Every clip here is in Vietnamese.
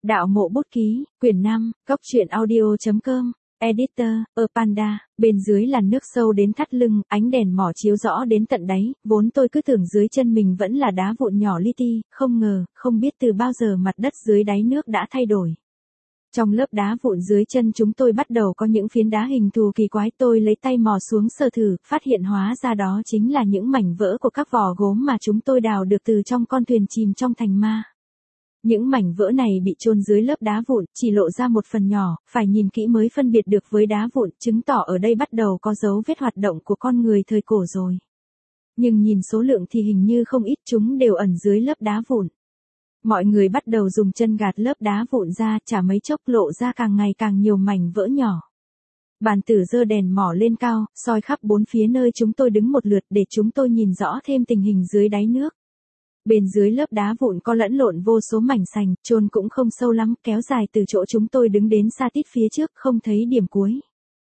Đạo mộ bút ký, quyển 5, góc truyện audio.com, editor, Panda, bên dưới làn nước sâu đến thắt lưng, ánh đèn mỏ chiếu rõ đến tận đáy, vốn tôi cứ tưởng dưới chân mình vẫn là đá vụn nhỏ li ti, không ngờ, không biết từ bao giờ mặt đất dưới đáy nước đã thay đổi. Trong lớp đá vụn dưới chân chúng tôi bắt đầu có những phiến đá hình thù kỳ quái, tôi lấy tay mò xuống sờ thử, phát hiện hóa ra đó chính là những mảnh vỡ của các vỏ gốm mà chúng tôi đào được từ trong con thuyền chìm trong thành ma. Những mảnh vỡ này bị chôn dưới lớp đá vụn, chỉ lộ ra một phần nhỏ, phải nhìn kỹ mới phân biệt được với đá vụn, chứng tỏ ở đây bắt đầu có dấu vết hoạt động của con người thời cổ rồi. Nhưng nhìn số lượng thì hình như không ít, chúng đều ẩn dưới lớp đá vụn. Mọi người bắt đầu dùng chân gạt lớp đá vụn ra, chả mấy chốc lộ ra càng ngày càng nhiều mảnh vỡ nhỏ. Bàn tử giơ đèn mỏ lên cao, soi khắp bốn phía nơi chúng tôi đứng một lượt để chúng tôi nhìn rõ thêm tình hình dưới đáy nước. Bên dưới lớp đá vụn có lẫn lộn vô số mảnh sành, chôn cũng không sâu lắm, kéo dài từ chỗ chúng tôi đứng đến xa tít phía trước, không thấy điểm cuối.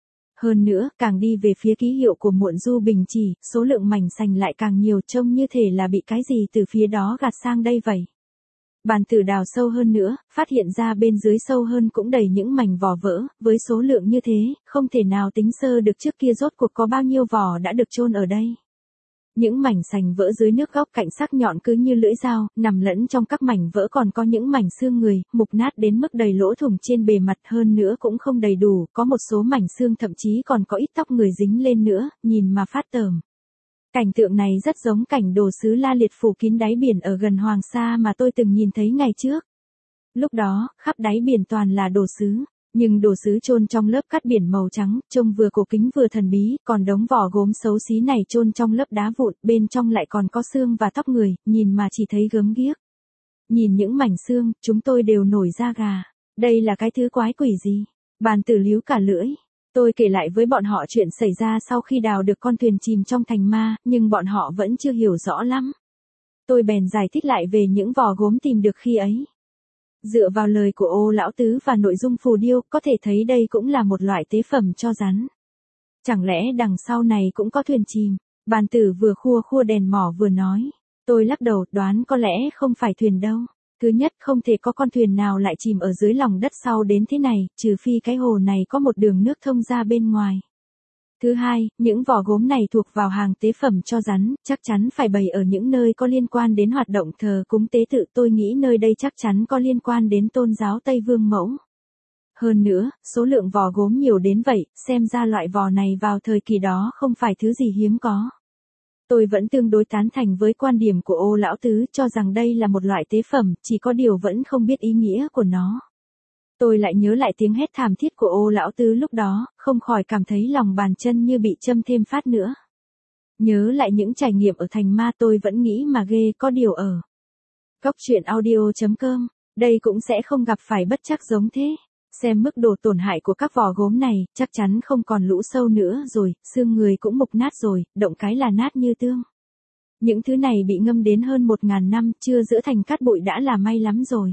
Hơn nữa, càng đi về phía ký hiệu của Muộn Du Bình Chỉ, số lượng mảnh sành lại càng nhiều, trông như thể là bị cái gì từ phía đó gạt sang đây vậy. Bàn tử đào sâu hơn nữa, phát hiện ra bên dưới sâu hơn cũng đầy những mảnh vỏ vỡ, với số lượng như thế, không thể nào tính sơ được trước kia rốt cuộc có bao nhiêu vỏ đã được chôn ở đây. Những mảnh sành vỡ dưới nước góc cạnh sắc nhọn cứ như lưỡi dao, nằm lẫn trong các mảnh vỡ còn có những mảnh xương người, mục nát đến mức đầy lỗ thủng trên bề mặt, hơn nữa cũng không đầy đủ, có một số mảnh xương thậm chí còn có ít tóc người dính lên nữa, nhìn mà phát tởm. Cảnh tượng này rất giống cảnh đồ sứ la liệt phủ kín đáy biển ở gần Hoàng Sa mà tôi từng nhìn thấy ngày trước. Lúc đó, khắp đáy biển toàn là đồ sứ. Nhưng đồ sứ chôn trong lớp cát biển màu trắng, trông vừa cổ kính vừa thần bí, còn đống vỏ gốm xấu xí này chôn trong lớp đá vụn, bên trong lại còn có xương và tóc người, nhìn mà chỉ thấy gớm ghiếc. Nhìn những mảnh xương, chúng tôi đều nổi da gà. Đây là cái thứ quái quỷ gì? Bàn tử líu cả lưỡi. Tôi kể lại với bọn họ chuyện xảy ra sau khi đào được con thuyền chìm trong thành ma, nhưng bọn họ vẫn chưa hiểu rõ lắm. Tôi bèn giải thích lại về những vỏ gốm tìm được khi ấy. Dựa vào lời của Ô lão tứ và nội dung phù điêu, có thể thấy đây cũng là một loại tế phẩm cho rắn. Chẳng lẽ đằng sau này cũng có thuyền chìm? Bàn tử vừa khua đèn mỏ vừa nói. Tôi lắc đầu, đoán có lẽ không phải thuyền đâu. Thứ nhất, không thể có con thuyền nào lại chìm ở dưới lòng đất sâu đến thế này, trừ phi cái hồ này có một đường nước thông ra bên ngoài. Thứ hai, những vỏ gốm này thuộc vào hàng tế phẩm cho rắn, chắc chắn phải bày ở những nơi có liên quan đến hoạt động thờ cúng tế tự, tôi nghĩ nơi đây chắc chắn có liên quan đến tôn giáo Tây Vương Mẫu. Hơn nữa, số lượng vỏ gốm nhiều đến vậy, xem ra loại vỏ này vào thời kỳ đó không phải thứ gì hiếm có. Tôi vẫn tương đối tán thành với quan điểm của Ô lão tứ, cho rằng đây là một loại tế phẩm, chỉ có điều vẫn không biết ý nghĩa của nó. Tôi lại nhớ lại tiếng hét thảm thiết của Ô lão tứ lúc đó, không khỏi cảm thấy lòng bàn chân như bị châm thêm phát nữa. Nhớ lại những trải nghiệm ở thành ma, tôi vẫn nghĩ mà ghê, có điều ở góc truyện audio.com, đây cũng sẽ không gặp phải bất trắc giống thế. Xem mức độ tổn hại của các vỏ gốm này, chắc chắn không còn lũ sâu nữa rồi, xương người cũng mục nát rồi, động cái là nát như tương. Những thứ này bị ngâm đến hơn 1000 năm, chưa giã thành cát bụi đã là may lắm rồi.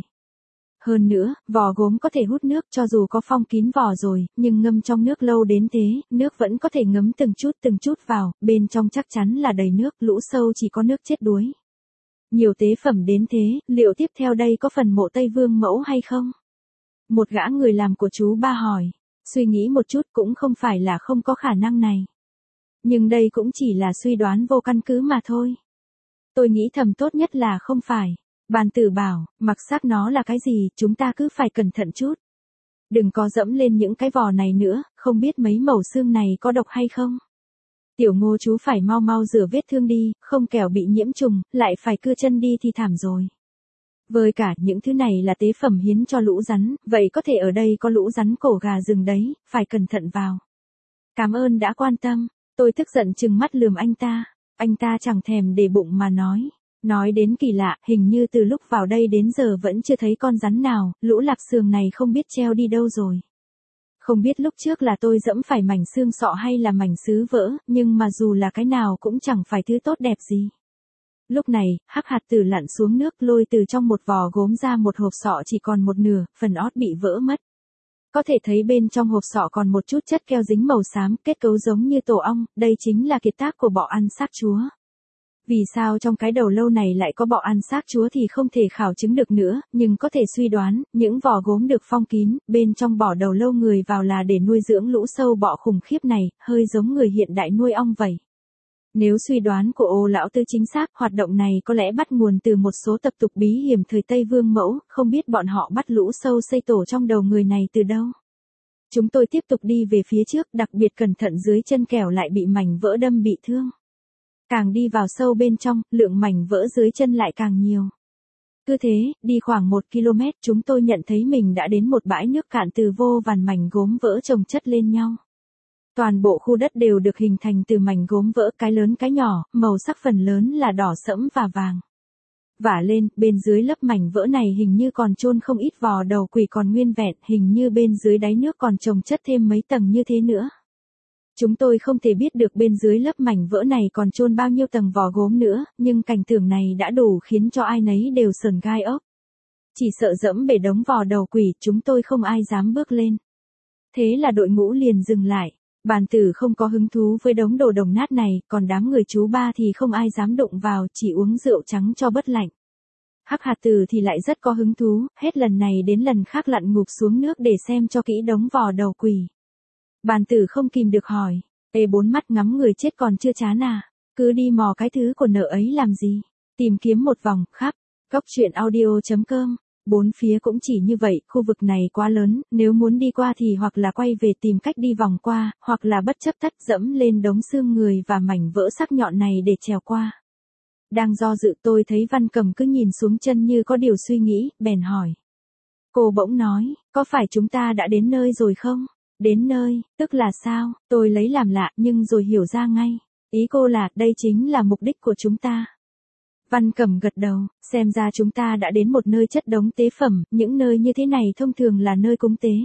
Hơn nữa, vỏ gốm có thể hút nước, cho dù có phong kín vỏ rồi, nhưng ngâm trong nước lâu đến thế, nước vẫn có thể ngấm từng chút vào, bên trong chắc chắn là đầy nước, lũ sâu chỉ có nước chết đuối. Nhiều tế phẩm đến thế, liệu tiếp theo đây có phần mộ Tây Vương Mẫu hay không? Một gã người làm của chú ba hỏi. Suy nghĩ một chút cũng không phải là không có khả năng này. Nhưng đây cũng chỉ là suy đoán vô căn cứ mà thôi. Tôi nghĩ thầm tốt nhất là không phải. Bàn tử bảo, mặc xác nó là cái gì, chúng ta cứ phải cẩn thận chút. Đừng có dẫm lên những cái vỏ này nữa, không biết mấy mẩu xương này có độc hay không. Tiểu Ngô chú phải mau rửa vết thương đi, không kẻo bị nhiễm trùng, lại phải cưa chân đi thì thảm rồi. Với cả những thứ này là tế phẩm hiến cho lũ rắn, vậy có thể ở đây có lũ rắn cổ gà rừng đấy, phải cẩn thận vào. Cảm ơn đã quan tâm, tôi tức giận trừng mắt lườm anh ta chẳng thèm để bụng mà nói. Nói đến kỳ lạ, hình như từ lúc vào đây đến giờ vẫn chưa thấy con rắn nào, lũ lạp xương này không biết treo đi đâu rồi. Không biết lúc trước là tôi dẫm phải mảnh xương sọ hay là mảnh sứ vỡ, nhưng mà dù là cái nào cũng chẳng phải thứ tốt đẹp gì. Lúc này, hắc hạt tử lặn xuống nước lôi từ trong một vỏ gốm ra một hộp sọ chỉ còn một nửa, phần ót bị vỡ mất. Có thể thấy bên trong hộp sọ còn một chút chất keo dính màu xám, kết cấu giống như tổ ong, đây chính là kiệt tác của bọ ăn xác chúa. Vì sao trong cái đầu lâu này lại có bọ ăn xác chúa thì không thể khảo chứng được nữa, nhưng có thể suy đoán, những vỏ gốm được phong kín, bên trong bỏ đầu lâu người vào là để nuôi dưỡng lũ sâu bọ khủng khiếp này, hơi giống người hiện đại nuôi ong vậy. Nếu suy đoán của Ô lão tư chính xác, hoạt động này có lẽ bắt nguồn từ một số tập tục bí hiểm thời Tây Vương Mẫu, không biết bọn họ bắt lũ sâu xây tổ trong đầu người này từ đâu. Chúng tôi tiếp tục đi về phía trước, đặc biệt cẩn thận dưới chân kẻo lại bị mảnh vỡ đâm bị thương. Càng đi vào sâu bên trong, lượng mảnh vỡ dưới chân lại càng nhiều. Cứ thế, đi khoảng 1 km, chúng tôi nhận thấy mình đã đến một bãi nước cạn từ vô vàn mảnh gốm vỡ chồng chất lên nhau. Toàn bộ khu đất đều được hình thành từ mảnh gốm vỡ, cái lớn cái nhỏ, màu sắc phần lớn là đỏ sẫm và vàng. Vả lên, bên dưới lớp mảnh vỡ này hình như còn chôn không ít vò đầu quỷ còn nguyên vẹn, hình như bên dưới đáy nước còn chồng chất thêm mấy tầng như thế nữa. Chúng tôi không thể biết được bên dưới lớp mảnh vỡ này còn chôn bao nhiêu tầng vò gốm nữa, nhưng cảnh tượng này đã đủ khiến cho ai nấy đều sởn gai ốc. Chỉ sợ dẫm bể đống vò đầu quỷ, chúng tôi không ai dám bước lên. Thế là đội ngũ liền dừng lại. Bàn tử không có hứng thú với đống đồ đồng nát này, còn đám người chú ba thì không ai dám đụng vào, chỉ uống rượu trắng cho bớt lạnh. Hắc Hạt Tử thì lại rất có hứng thú, hết lần này đến lần khác lặn ngụp xuống nước để xem cho kỹ đống vò đầu quỷ. Bàn tử không kìm được hỏi, bốn mắt ngắm người chết còn chưa chán à, cứ đi mò cái thứ của nợ ấy làm gì, tìm kiếm một vòng, khắp, goctruyện.audio.com. Bốn phía cũng chỉ như vậy, khu vực này quá lớn, nếu muốn đi qua thì hoặc là quay về tìm cách đi vòng qua, hoặc là bất chấp tắt dẫm lên đống xương người và mảnh vỡ sắc nhọn này để trèo qua. Đang do dự tôi thấy Văn Cầm cứ nhìn xuống chân như có điều suy nghĩ, bèn hỏi. Cô bỗng nói, có phải chúng ta đã đến nơi rồi không? Đến nơi, tức là sao? Tôi lấy làm lạ nhưng rồi hiểu ra ngay. Ý cô là, đây chính là mục đích của chúng ta. Văn Cẩm gật đầu, xem ra chúng ta đã đến một nơi chất đống tế phẩm, những nơi như thế này thông thường là nơi cúng tế.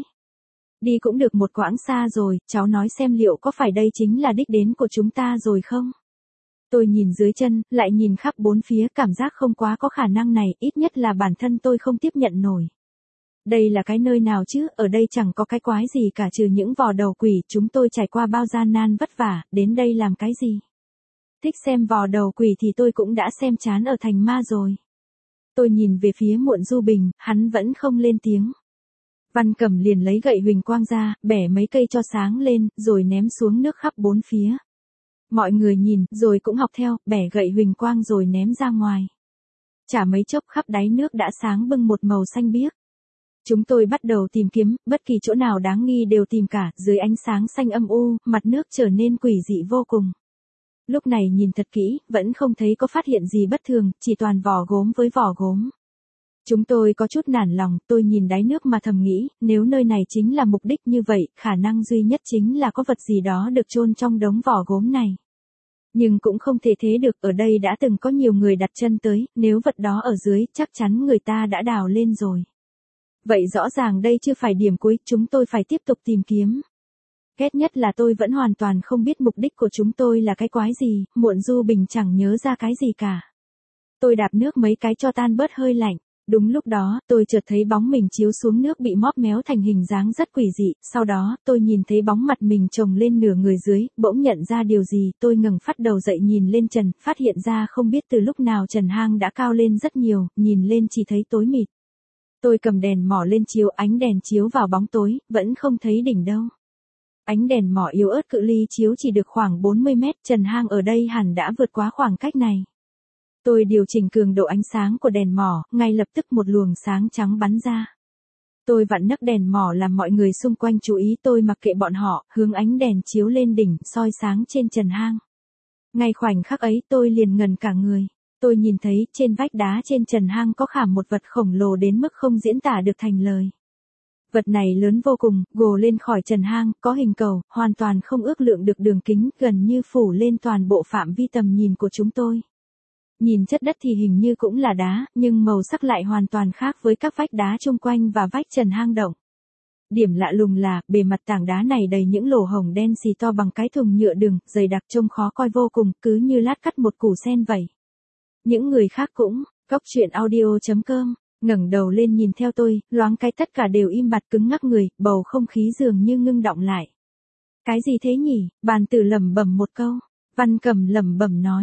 Đi cũng được một quãng xa rồi, cháu nói xem liệu có phải đây chính là đích đến của chúng ta rồi không? Tôi nhìn dưới chân, lại nhìn khắp bốn phía, cảm giác không quá có khả năng này, ít nhất là bản thân tôi không tiếp nhận nổi. Đây là cái nơi nào chứ, ở đây chẳng có cái quái gì cả trừ những vò đầu quỷ, chúng tôi trải qua bao gian nan vất vả, đến đây làm cái gì? Thích xem vò đầu quỷ thì tôi cũng đã xem chán ở thành ma rồi. Tôi nhìn về phía Muộn Du Bình, hắn vẫn không lên tiếng. Văn Cẩm liền lấy gậy huỳnh quang ra, bẻ mấy cây cho sáng lên, rồi ném xuống nước khắp bốn phía. Mọi người nhìn, rồi cũng học theo, bẻ gậy huỳnh quang rồi ném ra ngoài. Chả mấy chốc khắp đáy nước đã sáng bừng một màu xanh biếc. Chúng tôi bắt đầu tìm kiếm, bất kỳ chỗ nào đáng nghi đều tìm cả, dưới ánh sáng xanh âm u, mặt nước trở nên quỷ dị vô cùng. Lúc này nhìn thật kỹ, vẫn không thấy có phát hiện gì bất thường, chỉ toàn vỏ gốm với vỏ gốm. Chúng tôi có chút nản lòng, tôi nhìn đáy nước mà thầm nghĩ, nếu nơi này chính là mục đích như vậy, khả năng duy nhất chính là có vật gì đó được chôn trong đống vỏ gốm này. Nhưng cũng không thể thế được, ở đây đã từng có nhiều người đặt chân tới, nếu vật đó ở dưới, chắc chắn người ta đã đào lên rồi. Vậy rõ ràng đây chưa phải điểm cuối, chúng tôi phải tiếp tục tìm kiếm. Ghét nhất là tôi vẫn hoàn toàn không biết mục đích của chúng tôi là cái quái gì, Muộn Du Bình chẳng nhớ ra cái gì cả. Tôi đạp nước mấy cái cho tan bớt hơi lạnh. Đúng lúc đó, tôi chợt thấy bóng mình chiếu xuống nước bị móp méo thành hình dáng rất quỷ dị, sau đó, tôi nhìn thấy bóng mặt mình chồng lên nửa người dưới, bỗng nhận ra điều gì, tôi ngẩng phát đầu dậy nhìn lên trần, phát hiện ra không biết từ lúc nào trần hang đã cao lên rất nhiều, nhìn lên chỉ thấy tối mịt. Tôi cầm đèn mỏ lên chiếu, ánh đèn chiếu vào bóng tối, vẫn không thấy đỉnh đâu. Ánh đèn mỏ yếu ớt cự ly chiếu chỉ được khoảng 40 mét, trần hang ở đây hẳn đã vượt quá khoảng cách này. Tôi điều chỉnh cường độ ánh sáng của đèn mỏ, ngay lập tức một luồng sáng trắng bắn ra. Tôi vặn nấc đèn mỏ làm mọi người xung quanh chú ý, tôi mặc kệ bọn họ, hướng ánh đèn chiếu lên đỉnh, soi sáng trên trần hang. Ngay khoảnh khắc ấy tôi liền ngần cả người. Tôi nhìn thấy trên vách đá trên trần hang có khảm một vật khổng lồ đến mức không diễn tả được thành lời. Vật này lớn vô cùng, gồ lên khỏi trần hang, có hình cầu, hoàn toàn không ước lượng được đường kính, gần như phủ lên toàn bộ phạm vi tầm nhìn của chúng tôi. Nhìn chất đất thì hình như cũng là đá, nhưng màu sắc lại hoàn toàn khác với các vách đá chung quanh và vách trần hang động. Điểm lạ lùng là, bề mặt tảng đá này đầy những lỗ hổng đen xì to bằng cái thùng nhựa đường, dày đặc trông khó coi vô cùng, cứ như lát cắt một củ sen vậy. Những người khác cũng, goctruyện.audio.com, ngẩng đầu lên nhìn theo tôi, loáng cái tất cả đều im bặt cứng ngắc người, bầu không khí dường như ngưng đọng lại. Cái gì thế nhỉ? Bàn tử lẩm bẩm một câu. Văn Cẩm lẩm bẩm nói.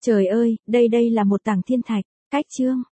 Trời ơi, đây là một tảng thiên thạch. Cách chương.